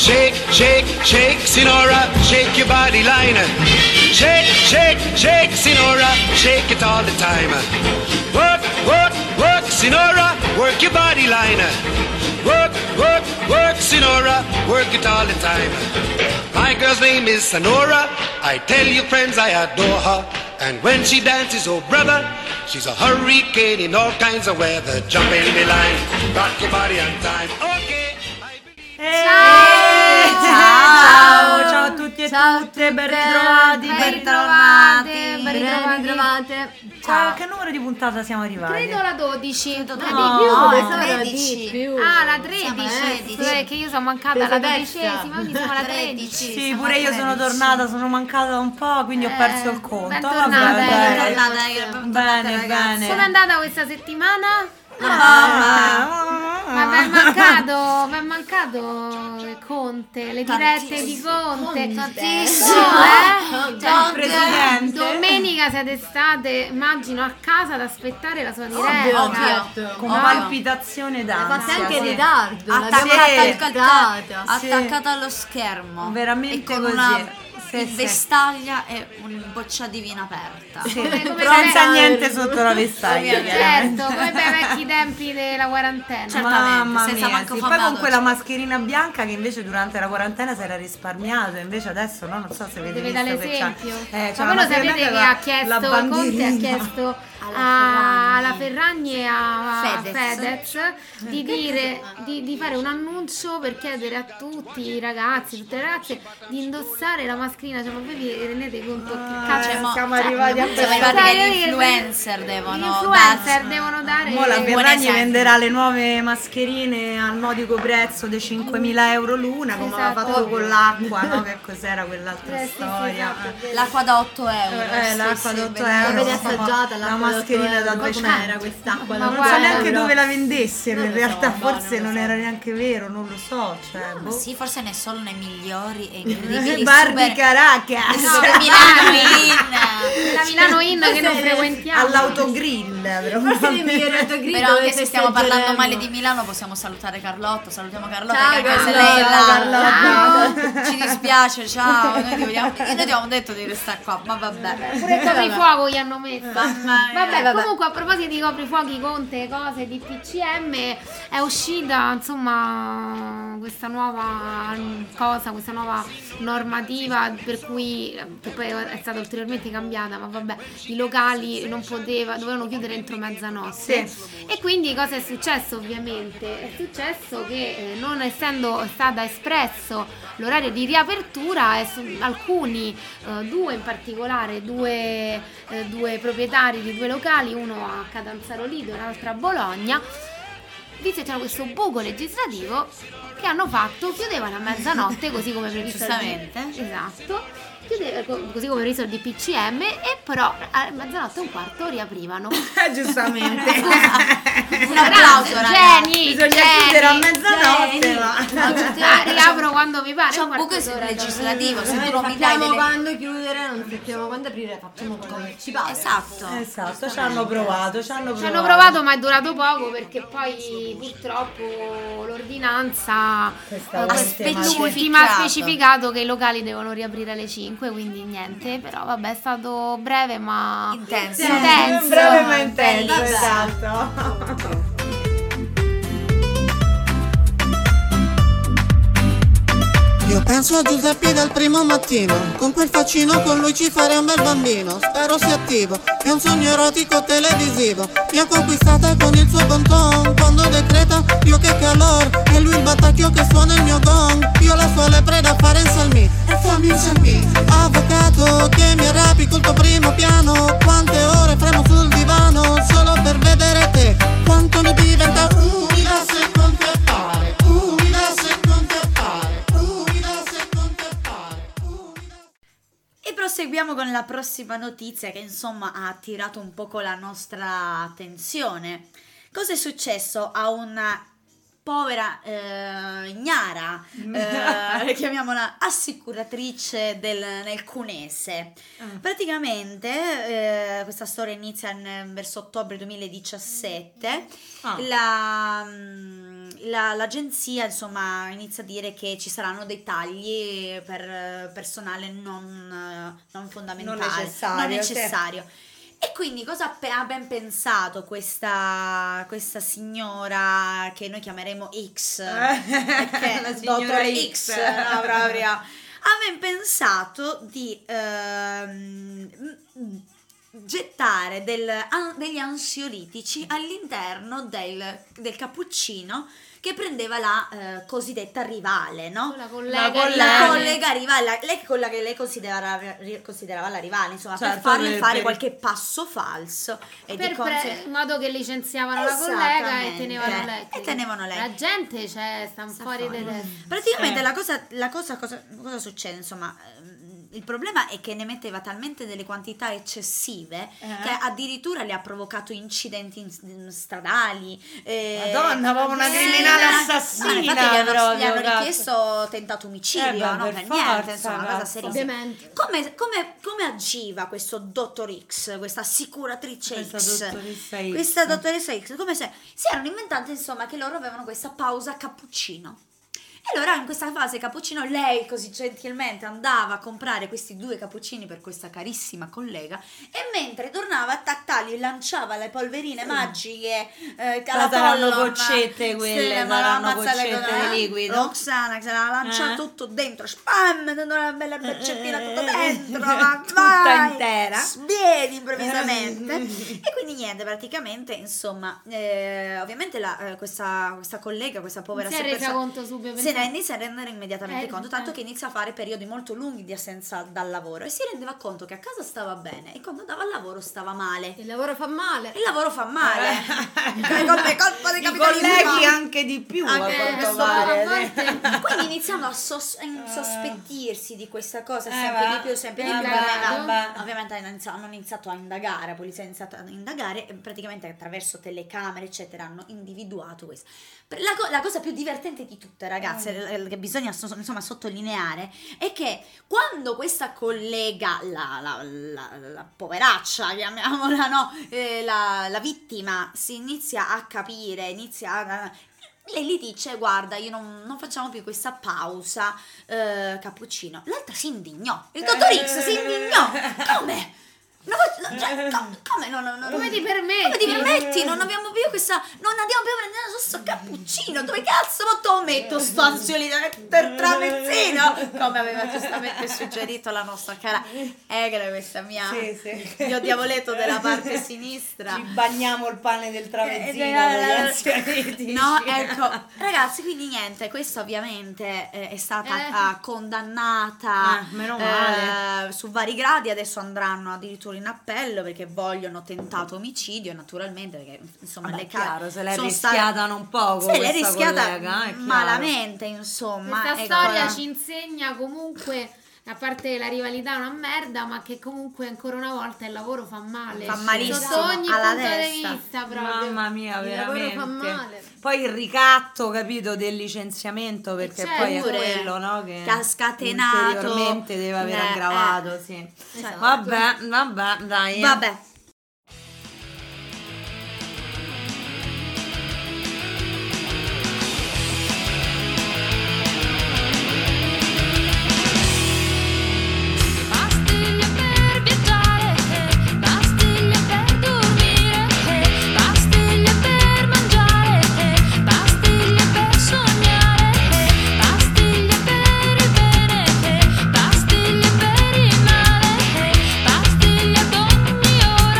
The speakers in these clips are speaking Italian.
Shake, shake, shake, Sinora, shake your body line. Shake, shake, shake, Sinora, shake it all the time. Work, work, work, Sinora, work your body line. Work, work, work, Sinora, work it all the time. My girl's name is Sonora. I tell you friends I adore her. And when she dances, oh brother, she's a hurricane in all kinds of weather. Jump in the line, rock your body on time. Okay. Ciao a tutti e tutte, ben ritrovate. Ciao. Che numero di puntata siamo arrivati? Credo la 12. No, la 13. Ah, la 13. Che io sono mancata alla 12esima, quindi siamo alla 13. Sì, pure io sono tornata, sono mancata un po', quindi ho perso il conto. Bentornata. Bene. Come è andata questa settimana? Ma Ma mi è mancato Conte, le dirette di Conte. Presidente. Domenica siete state, immagino, a casa ad aspettare la sua diretta. Ovvio. con palpitazione d'ansia. Fatta anche in ritardo. Attaccata allo schermo. Veramente e con così. una Sì. vestaglia e un boccia di vino aperta. Senza niente sotto la vestaglia. Certo, come bei vecchi tempi della quarantena. Mamma senza mia, manco sì. fare Poi la con quella mascherina bianca che invece durante la quarantena si era risparmiato, invece adesso no, non so se avete Deve visto dare che l'esempio. c'ha Ma voi lo la sapete mascherina che la- ha chiesto la Conte, ha bandierina. chiesto Alla alla Ferragni e a Fedez. Fedez di dire di fare un annuncio per chiedere a tutti i ragazzi, tutte le ragazze di indossare la mascherina. Cioè, ma voi vi rendete conto che cazzo siamo arrivati a Siamo arrivati che gli influencer gli devono influencer devono dare Mo la buon Ferragni esempio. venderà le nuove mascherine al modico prezzo di 5.000 euro l'una, come aveva Esatto. fatto con l'acqua, no? Che cos'era quell'altra Sì, storia? esatto. l'acqua da 8 euro. L'acqua da 8 bellissimo. euro. L'avete assaggiata la mascherina da 200. Com'era quest'acqua? Ma Non so guarda, neanche euro? dove la vendessero, in Non lo so, realtà no, forse non lo non so. era neanche vero, non lo so, cioè, Ma boh. sì, forse ne sono nei migliori e incredibili Bar di super Caracas la Milano Inn che non frequentiamo. all'autogrill Forse i migliori autogrill Però anche se stiamo parlando festeggeremo. male di Milano possiamo salutare Carlotto, salutiamo Carlotta Ciao, che anche se Carlotta, lei è là. Carlotta. Ci dispiace, ciao. Noi ti abbiamo detto di restare qua, ma vabbè. Pure il coprifuoco gli hanno messo. Vabbè. Comunque a proposito di coprifuochi, Conte, cose di PCM, è uscita insomma questa nuova cosa, questa nuova normativa per cui, che poi è stata ulteriormente cambiata, ma vabbè, i locali dovevano chiudere entro mezzanotte. E quindi cosa è successo ovviamente? È successo che non essendo stata espresso l'orario di riapertura, alcuni, due in particolare, due proprietari di due locali, uno a Catanzaro Lido e l'altro a Bologna, visto che c'era questo buco legislativo, che hanno fatto, chiudevano a mezzanotte così come previsto Giustamente. esatto, così come previsto il DPCM, e però a mezzanotte e un quarto riaprivano. giustamente Un applauso, Geni, bisogna chiudere a mezzanotte ma riapro quando mi pare. C'è un buco legislativo, se tu non mi dai Sappiamo delle... quando chiudere, non sappiamo quando aprire, facciamo come ci pare. Esatto. ci hanno provato Ci hanno provato, ma è durato poco perché poi purtroppo l'ordinanza Questa l'ultima ha specificato che i locali devono riaprire alle 5, quindi niente, però vabbè, è stato breve ma Intenso. breve ma intenso, Vabbè. esatto. Io penso a Giuseppe dal primo mattino, con quel faccino con lui ci farei un bel bambino. Spero sia attivo, è un sogno erotico televisivo. Mi ha conquistata con il suo bon ton, quando decreta io che calor. E lui il battacchio che suona il mio gong. Io la sua lepre da fare in salmi, e fammi in salmi. Avvocato che mi arrabbi col tuo primo piano. Quante ore fremo sul divano, solo per vedere te. Quanto mi diventa umida se con te pare. Umida se con te pare. E proseguiamo con la prossima notizia che insomma ha attirato un poco la nostra attenzione. Cosa è successo a una povera ignara, chiamiamola assicuratrice nel Cunese? Praticamente questa storia inizia verso ottobre 2017. l'agenzia insomma inizia a dire che ci saranno dei tagli per personale non fondamentale, non necessario. E quindi cosa ha ben pensato questa signora che noi chiameremo X, perché la signora dottor X. X, no, proprio, ha ben pensato di gettare degli ansiolitici all'interno del cappuccino che prendeva la cosiddetta rivale, no? La La collega collega rivale, quella che lei considerava la rivale, insomma, Certo, per farle fare per- qualche passo falso e in modo che licenziavano la collega e tenevano lei. La gente sta fuori di testa. Praticamente cosa succede? Insomma, il problema è che ne metteva talmente delle quantità eccessive che addirittura le ha provocato incidenti stradali. Madonna, proprio una criminale assassina. No, infatti gli hanno proprio, richiesto tentato omicidio, no? per Per forza, niente, insomma, una cosa cazzo. serissima. Ovviamente. Come agiva questo dottor X, questa assicuratrice Questa X, dottoressa X. questa dottoressa X, come se si erano inventate insomma che loro avevano questa pausa cappuccino. E allora in questa fase cappuccino lei così gentilmente andava a comprare questi 2 cappuccini per questa carissima collega e mentre tornava a tattargli lanciava le polverine magiche alla saranno Pollon, goccette quelle, ma saranno ammazzate goccette con- di liquido. Roxana che se la lancia tutto dentro, spam, dando una bella baccettina tutto dentro, Tutta intera. sbiedi improvvisamente. E quindi niente, praticamente insomma ovviamente questa collega, questa povera Si è resa persona conto subito. inizia a rendere immediatamente conto, tanto che inizia a fare periodi molto lunghi di assenza dal lavoro e si rendeva conto che a casa stava bene e quando andava al lavoro stava male. Il lavoro fa male. Il lavoro fa male. È colpa del I capitalismo. colleghi anche di più a Anche quanto questo pare. Quindi iniziando a insospettirsi di questa cosa sempre va. di più, sempre di più. Ovviamente hanno iniziato a indagare, la polizia ha iniziato a indagare e praticamente attraverso telecamere eccetera hanno individuato questo. La cosa più divertente di tutte, ragazze, che bisogna insomma sottolineare è che quando questa collega, la poveraccia, chiamiamola, no, la vittima, si inizia a capire, lei gli dice guarda io non facciamo più questa pausa cappuccino. L'altra si indignò, il dottor X si indignò. Come? Come no? Come ti permetti? Come ti permetti? Non abbiamo più non andiamo più a prendere questo cappuccino. Dove cazzo lo metto sto ansiolito per tramezzino? Come aveva giustamente suggerito la nostra cara Egre, questa mia mio diavoletto della parte sinistra. Ci bagniamo il pane del tramezzino degli ansiolitici. No, ecco, ragazzi, quindi niente, questa ovviamente è stata condannata meno male. su vari gradi, adesso andranno addirittura in appello perché vogliono tentato omicidio, naturalmente, perché insomma Vabbè, le chiaro, se l'è sono rischiata un poco se l'è questa rischiata collega, è chiaro. malamente, insomma. Questa ecco. storia ci insegna comunque, a parte che la rivalità è una merda, ma che comunque ancora una volta il lavoro fa male. Fa malissimo, Sotto ogni alla punto testa. di vista proprio. Mamma mia, Il lavoro veramente. fa male. Poi il ricatto, capito, del licenziamento, perché Certo. poi è Pure quello, no, che ha scatenato, ulteriormente deve aver aggravato, sì. Esatto. Vabbè, dai. Vabbè. Pastiglie per viaggiare, pastiglie per dormire, pastiglie per mangiare, pastiglie per sognare, pastiglie per il bene, pastiglie per il male, pastiglie ad ogni ora.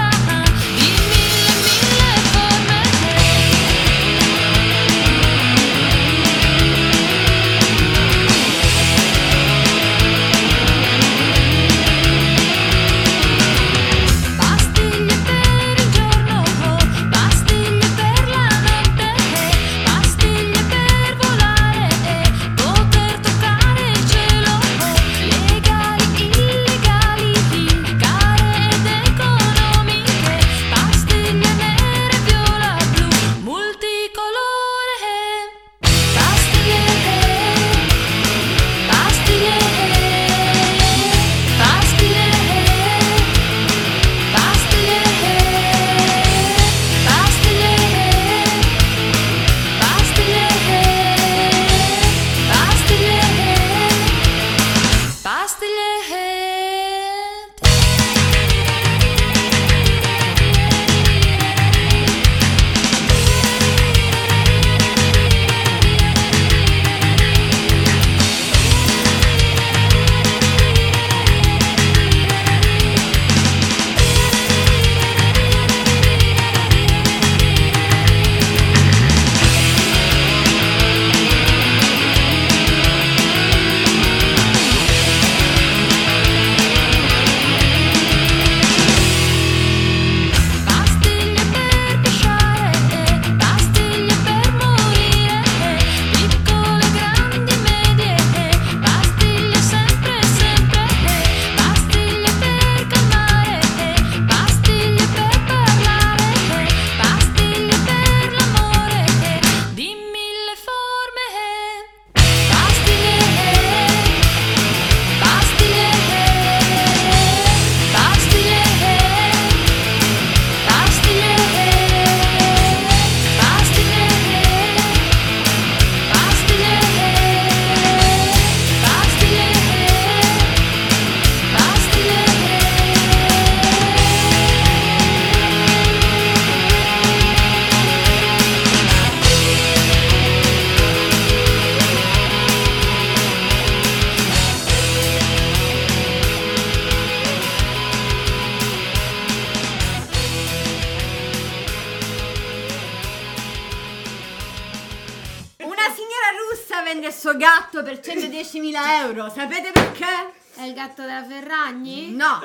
suo gatto per 110.000 euro. Sapete perché? È il gatto della Ferragni? No,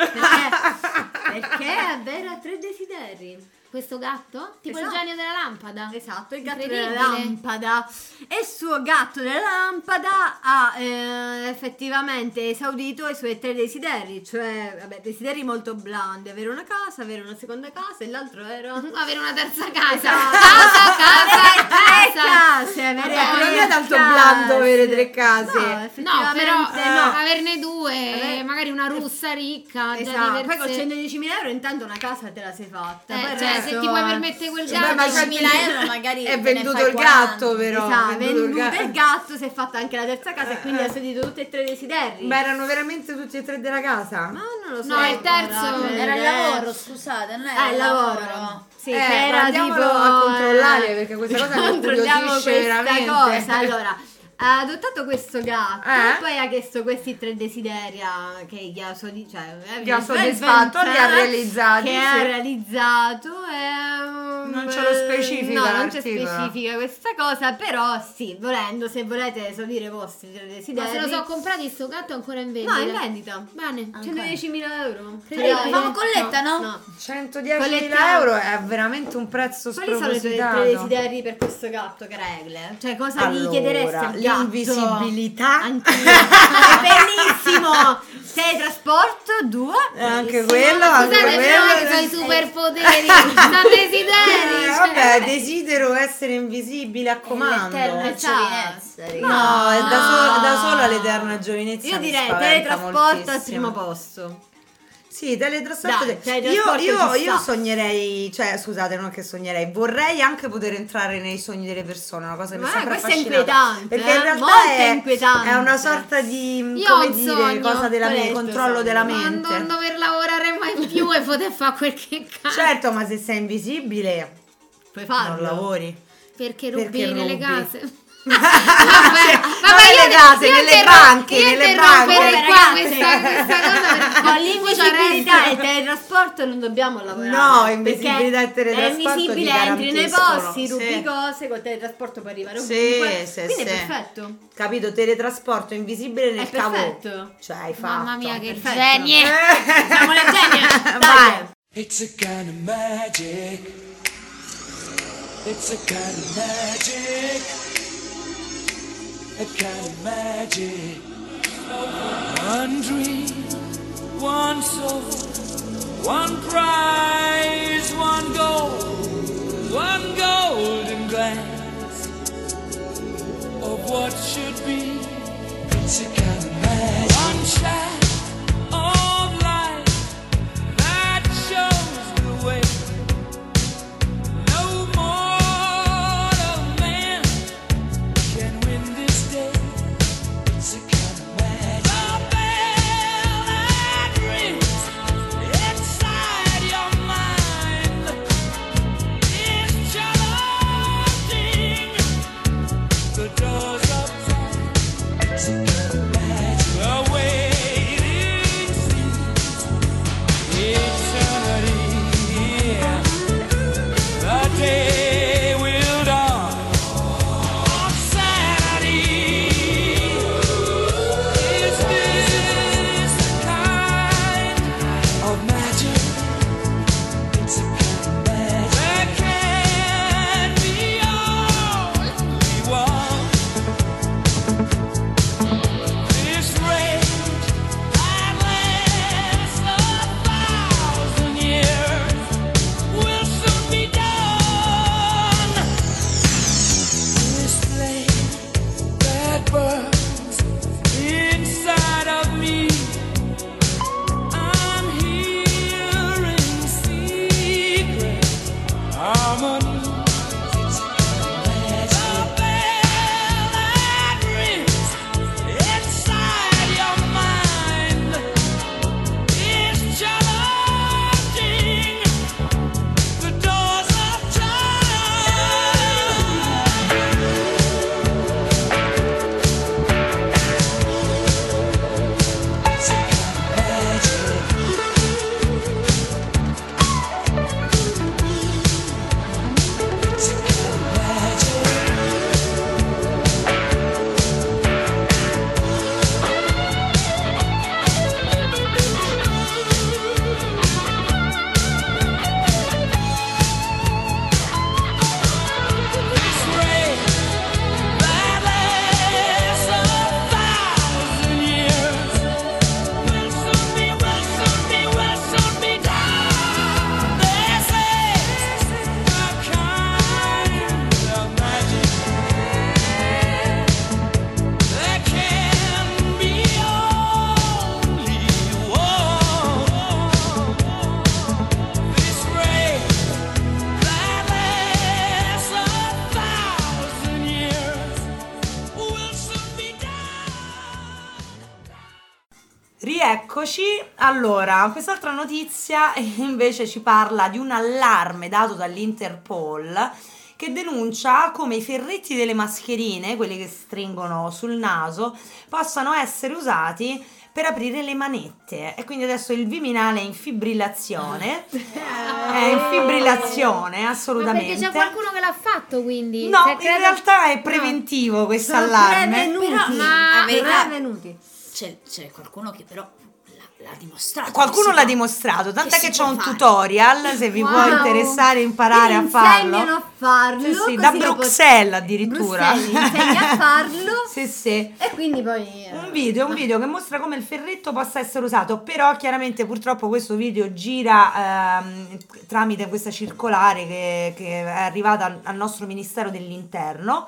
perché è vero, ha 3 desideri. Questo gatto? Tipo il Esatto. genio della lampada? Esatto, il gatto Incredibile. della lampada. E il suo gatto della lampada ha effettivamente esaudito i suoi 3 desideri. Cioè, vabbè, desideri molto blandi: avere una casa, avere una seconda casa, e l'altro era Avere una terza casa. Esatto. Casa. case, avere non è tanto case. blando avere 3 case. No, No, effettivamente però no. averne 2, magari una russa ricca. già Esatto, di poi per con sé. 110.000 euro intanto una casa te la sei fatta. Poi il Cioè, se resto ti puoi è- permettere quel Beh, gatto, ma 10.000 euro magari è te ne venduto fai il gatto, 40. però. Esatto, venduto il venduto il gatto, si è fatta anche la terza casa e quindi ha esaudito tutti e 3 desideri. Ma erano veramente tutti e 3 della casa? Ma non lo so. No, il terzo Era il lavoro, scusate, non era il lavoro. Sì, che ma era andiamolo tipo a controllare, perché questa cosa mi controlliamo incuriosisce questa veramente. cosa. Allora, ha adottato questo gatto, Eh? poi ha chiesto questi 3 desideri che gli ha Che ha soddisfatto, li ha realizzati, che sì. ha realizzato Non ce lo specifica no, non c'è l'articolo. specifica questa cosa, però sì, volendo, se volete esaudire i vostri 3 Ma desideri. se lo so comprati sto gatto è ancora in vendita. No, è in vendita. Bene. 110.000 euro. Famo colletta, no? No. 110.000 Collettiamo. euro è veramente un prezzo Quali sono i tuoi 3 spropositato. desideri per questo gatto, Caregle? Cioè, cosa gli Allora, chiederesti al gatto? l'invisibilità. Anch'io. È bellissimo. Teletrasporto, 2. Anche quello, anche Scusate, però che sono i quello. superpoteri, sono desideri. Vabbè, desidero essere invisibile a comando. L'eterna giovinezza, raga. No, è da solo all'eterna giovinezza. Io mi direi spaventa teletrasporto al moltissimo. primo posto. Sì, teletrasporto. Dai, teletrasporto ci Io sta. sognerei, cioè scusate, non che sognerei, vorrei anche poter entrare nei sogni delle persone, una cosa che mi Ma sembra questo è affascinante. inquietante, Perché in realtà molto è inquietante. È una sorta di, Io ho come un dire, sogno. cosa della Qual è mente, il tuo controllo sogno? della Ma mente. non dover lavorare mai più e poter fare quel che cazzo. Certo, ma se sei invisibile Puoi farlo. non lavori. Perché rubi Perché nelle rubi? case. Non Vabbè, nelle case, nelle banche, nelle banche. qua Ragazze, questa cosa Con l'invisibilità e il teletrasporto non dobbiamo lavorare. No, invisibilità e perché teletrasporto è invisibile, ti entri nei garantiscono. posti, rubi Sì. cose, col teletrasporto puoi arrivare Sì, ovunque. sì, Quindi sì. è perfetto. Capito? Teletrasporto invisibile nel È cavo. perfetto. Cioè, hai fatto. Mamma mia, che Perfetto. genie. Siamo le genie. Vai. Dai. It's a kind of magic. It's a kind of magic. A kind of magic. One dream, one soul, one prize, one golden glance of what should be. It's a kind of magic. One shot of light that shows the way. No mortal man can win this day. It's a kind of magic. The bell that rings inside your mind is challenging the doors of time. It's a kind of magic. The waiting seems eternity. The day will dawn on Saturday. Is this the kind of magic? It's a kind of magic that can be all we want. This rage that lasts 1,000 years will soon be done. This flame that burns inside of me, I'm hearing secret harmony. The bell that rings inside your mind is challenging the doors of time. Rieccoci. Allora, quest'altra notizia invece ci parla di un allarme dato dall'Interpol che denuncia come i ferretti delle mascherine, quelli che stringono sul naso, possano essere usati per aprire le manette. E quindi adesso il Viminale è in fibrillazione. È in fibrillazione, Ma assolutamente. perché c'è qualcuno che l'ha fatto, quindi? No, Se in credo- realtà è preventivo questo Sono allarme. prevenuti. Ma- Prevenuti. C'è qualcuno che però l'ha dimostrato. Qualcuno che l'ha si può- dimostrato, tant'è che che si c'è può un fare. tutorial se vi può Wow. interessare imparare a Ti farlo. insegnano a farlo. Sì, così da lo pot- Bruxelles addirittura. Bruxelles insegna a farlo. Sì, sì. E quindi poi Un video che mostra come il ferretto possa essere usato, però chiaramente purtroppo questo video gira tramite questa circolare che è arrivata al nostro Ministero dell'Interno.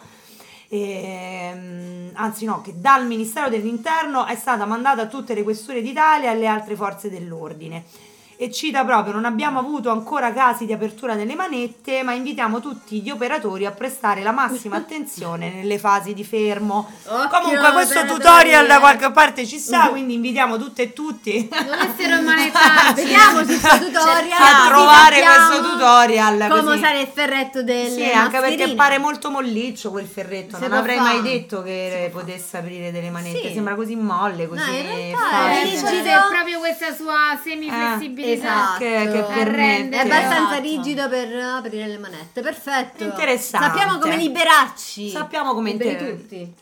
Anzi no, che dal Ministero dell'Interno è stata mandata a tutte le questure d'Italia e alle altre forze dell'ordine. E cita proprio: non abbiamo avuto ancora casi di apertura delle manette, ma invitiamo tutti gli operatori a prestare la massima attenzione nelle fasi di fermo. Occhio, Comunque questo operatori, tutorial da qualche parte ci sta, quindi invitiamo tutte e tutti Non essere manettati. vediamo questo tutorial a così trovare sappiamo questo tutorial come così. usare il ferretto delle Sì, anche perché mascherine. pare molto molliccio quel ferretto. Si Non può avrei fare. mai detto che potesse aprire delle manette. Sì. Sembra così molle, così No, in realtà facile. è C'è rigido. proprio questa sua semiflessibilità. esatto. Che Arrende. permette. È abbastanza Esatto. rigido per aprire le manette. Perfetto. Interessante. Sappiamo come liberarci. Sappiamo come Liberi inter- tutti.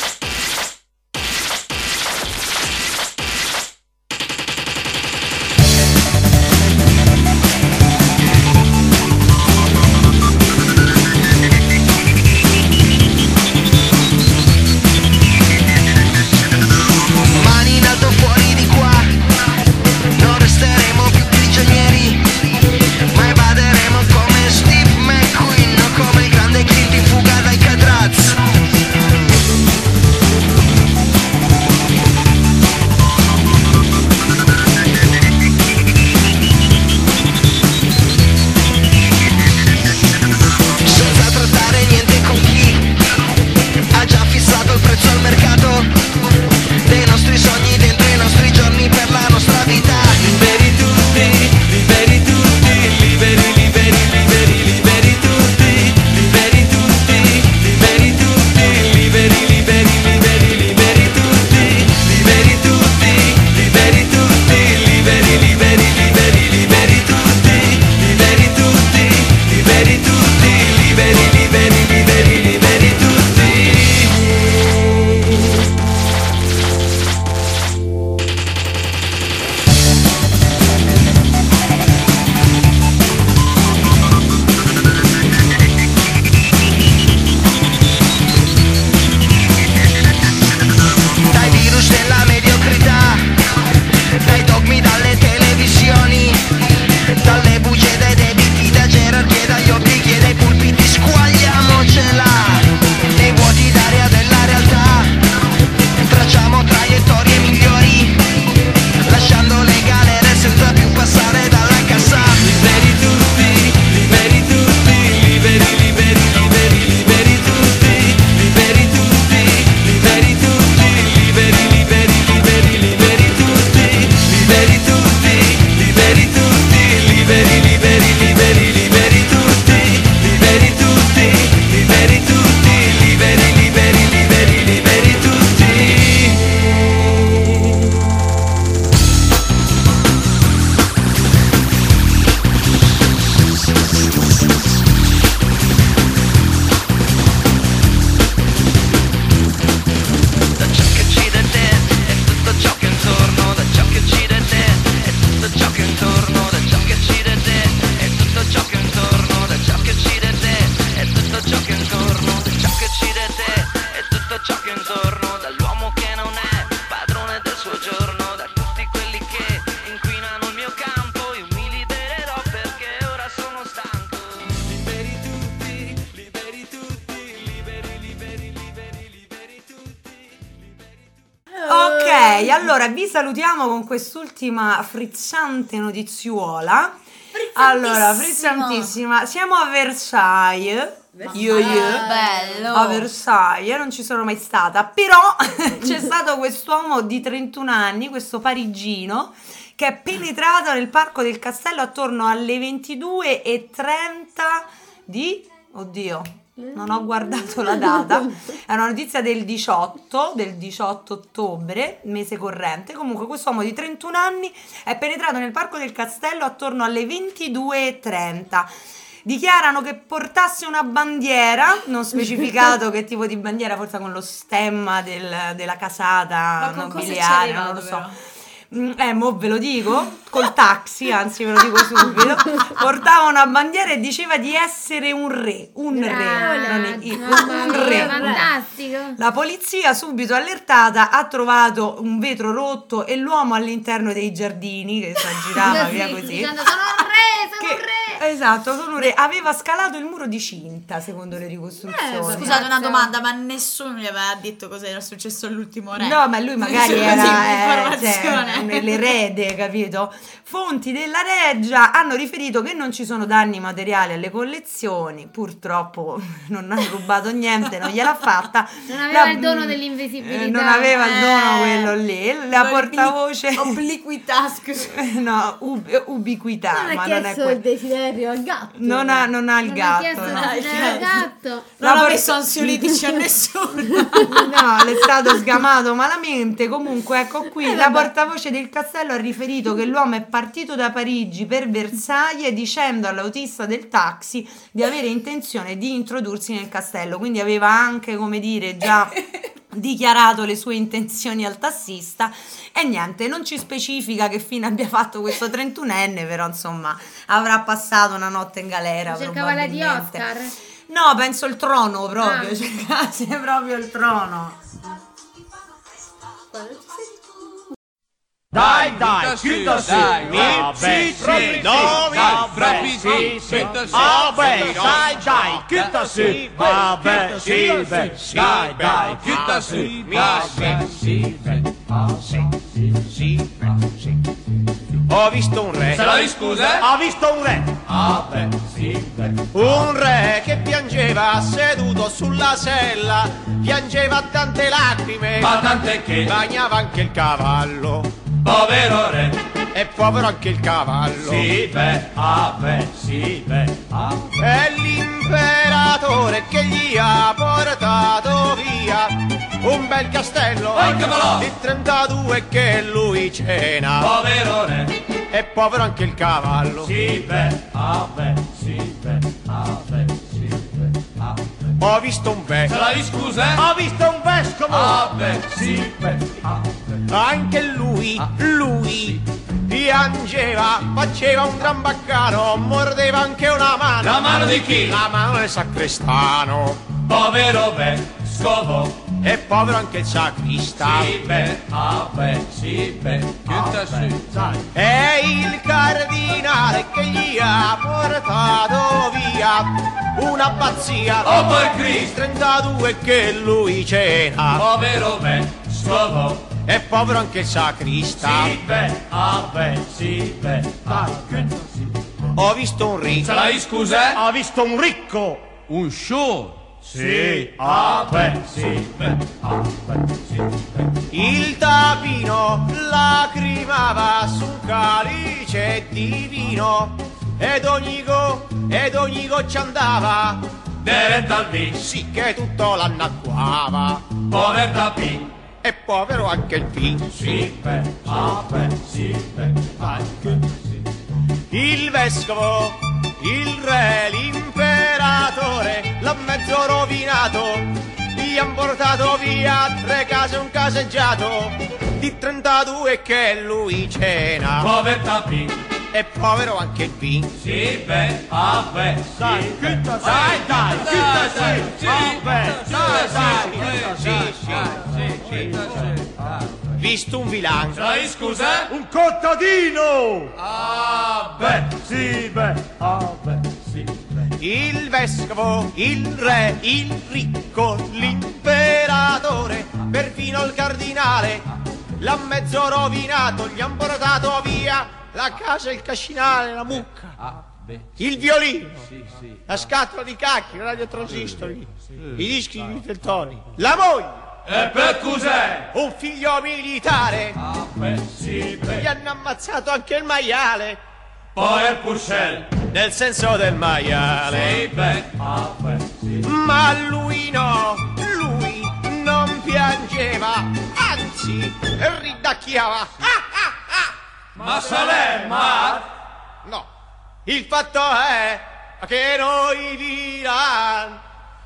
Mani in alto fuori di qua, non resteremo più prigionieri, ma evaderemo come Steve McQueen o come il grande Clint in fuga dai Cadraz. Senza trattare niente con chi ha già fissato il prezzo al mercato dei nostri sogni, dentro i nostri giorni, per la nostra vita. Liberi tutti, liberi tutti, liberi, liberi, liberi, liberi tutti, liberi tutti, liberi tutti, liberi, liberi, liberi, liberi tutti, liberi tutti, liberi tutti, liberi, liberi, liberi, liberi tutti, liberi tutti, liberi tutti, liberi, liberi, liberi, liberi tutti. Dai virus della mediocrità, dai dogmi dalle televisioni, dalle bugie dai debiti, da gerarchie, dagli obblighi e dai pulpiti, squagliamocela nei vuoti d'aria della realtà, tracciamo traiettorie migliori, lasciando le galere senza più passare dalla cassa. Liberi tutti, liberi tutti, liberi, liberi, liberi, liberi tutti, liberi tutti, liberi tutti, liberi, liberi, liberi, liberi tutti, liberi tutti, liberi tutti, liberi, liberi, liberi, liberi tutti, liberi tutti, liberi tutti, liberi, liberi, liberi, liberi tutti. Da ciò che uccide te e tutto ciò che è intorno, da ciò che uccide te e tutto ciò che è intorno, da ciò che uccide te e tutto ciò che è intorno, da ciò che uccide te e tutto ciò che è intorno, da ciò che uccide te e tutto ciò che è intorno, dall'uomo che non è padrone del suo giorno, da tutti quelli che inquinano il mio campo, io mi libererò perché ora sono stanco. Liberi tutti, liberi tutti, liberi, liberi, liberi, liberi tutti. Ok, allora vi salutiamo con quest'ultima frizzante notiziuola. Allora, frizzantissima. Siamo a Versailles. bello. a Versailles, non ci sono mai stata, però c'è stato quest'uomo di 31 anni, questo parigino, che è penetrato nel parco del castello attorno alle 22:30 di... Oddio, non ho guardato la data, è una notizia del 18 ottobre, mese corrente. Comunque quest'uomo di 31 anni è penetrato nel parco del castello attorno alle 22:30. Dichiarano che portasse una bandiera, non specificato che tipo di bandiera, forse con lo stemma della casata nobiliare, non lo so. Mo ve lo dico, col taxi, anzi ve lo dico subito, portava una bandiera e diceva di essere un re. Fantastico. La polizia, subito allertata, ha trovato un vetro rotto e l'uomo all'interno dei giardini, che si aggirava via così. Dicendo, sono un re. Esatto, sono un re. Aveva scalato il muro di cinta, secondo le ricostruzioni. Scusate una domanda, ma nessuno gli aveva detto cosa era successo all'ultimo re? No, ma lui magari era informazione. l'erede, capito? Fonti della Reggia hanno riferito che non ci sono danni materiali alle collezioni, purtroppo non ha rubato niente, non gliel'ha fatta. Non aveva il dono dell'invisibilità. Non aveva il dono quello lì. La portavoce... Obliquità, scusa. No, ubiquità, Non ma ha non è chiesto il quello. desiderio al gatto. Non ha il Non ha gatto. chiesto no. il gatto. Non ho messo ansiolitici a nessuno. No, l'è stato sgamato malamente. Comunque, ecco qui, la portavoce del castello ha riferito che l'uomo è partito da Parigi per Versailles dicendo all'autista del taxi di avere intenzione di introdursi nel castello. Quindi aveva anche, come dire, già dichiarato le sue intenzioni al tassista. E niente, non ci specifica che fine abbia fatto questo 31enne, però insomma avrà passato una notte in galera. Cercava la di probabilmente. Oscar. No, penso il trono proprio, Ah. cercasse proprio il trono. Dai, chiuda su. Sì, vabbè, sì, vabbè, dai, chiuda su. Vabbè, sì, dai, chiuda su. Vabbè, sì. Ho visto un re. Se la scusa? Ho visto un re. Vabbè, sì, Un re che piangeva seduto sulla sella, piangeva tante lacrime, ma tant'è che bagnava anche il cavallo, povero re. e povero anche il cavallo. Sì, vabbè, sì, È l'imperatore che gli ha portato via un bel castello di 32 che lui cena, povero re. e povero anche il cavallo. Sì, vabbè, sì, vabbè, sì, vabbè. Ho visto un Se la scusa? Ho visto un vescovo. Vabbè, sì, Anche lui piangeva, faceva un gran baccano, mordeva anche una mano. La mano di chi? La mano del sacrestano. povero vescovo. E povero anche il sacrista. Sì, vabbè, sì, È il cardinale che gli ha portato via una pazzia. Oh, per Cristo. 32 che lui cena. povero vescovo. E povero anche il sacrista. Sì, vabbè, sì, Ho visto un ricco. Se la scusa? Ho visto un ricco. Un show. Sì, vabbè, sì, Il tapino lacrimava su un calice di vino, ed ogni goccia andava Diretto al B. sì che tutto l'annacquava. Povero tapì. E povero anche il vino. Sì, vabbè, sì, Il vescovo, il re, l'imperatore l'ha mezzo rovinato, gli han portato via 3 case e un caseggiato di 32 che lui cena, povero tapì. e povero anche il vino. Sì, vabbè, sì, Dai, Visto un vilano. Se la scusa? Un contadino. Vabbè, sì, Il vescovo, il re, il ricco, l'imperatore, perfino il cardinale l'ha mezzo rovinato, gli han portato via la casa, il cascinale, la mucca il violino, la scatola di cacchi, il radiotransistori, i dischi di Viteltoni, la moglie. E per cos'è? Un figlio militare, gli hanno ammazzato anche il maiale, Poi il puscel. nel senso del maiale. Sì, beh, sì. Ma lui no, lui non piangeva, anzi ridacchiava. Ma Salemma? No, il fatto è che noi Milan,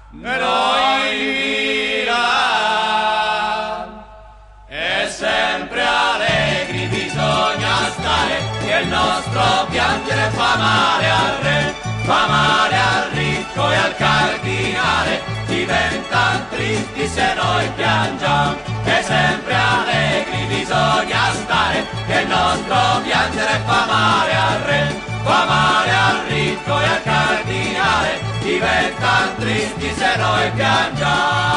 E sempre allegri bisogna stare, che il nostro piangere fa male al re, fa male al ricco e al cardinale, diventano tristi se noi piangiamo. E sempre allegri bisogna stare, che il nostro piangere fa male al re, fa male al ricco e al cardinale, diventano tristi se noi piangiamo.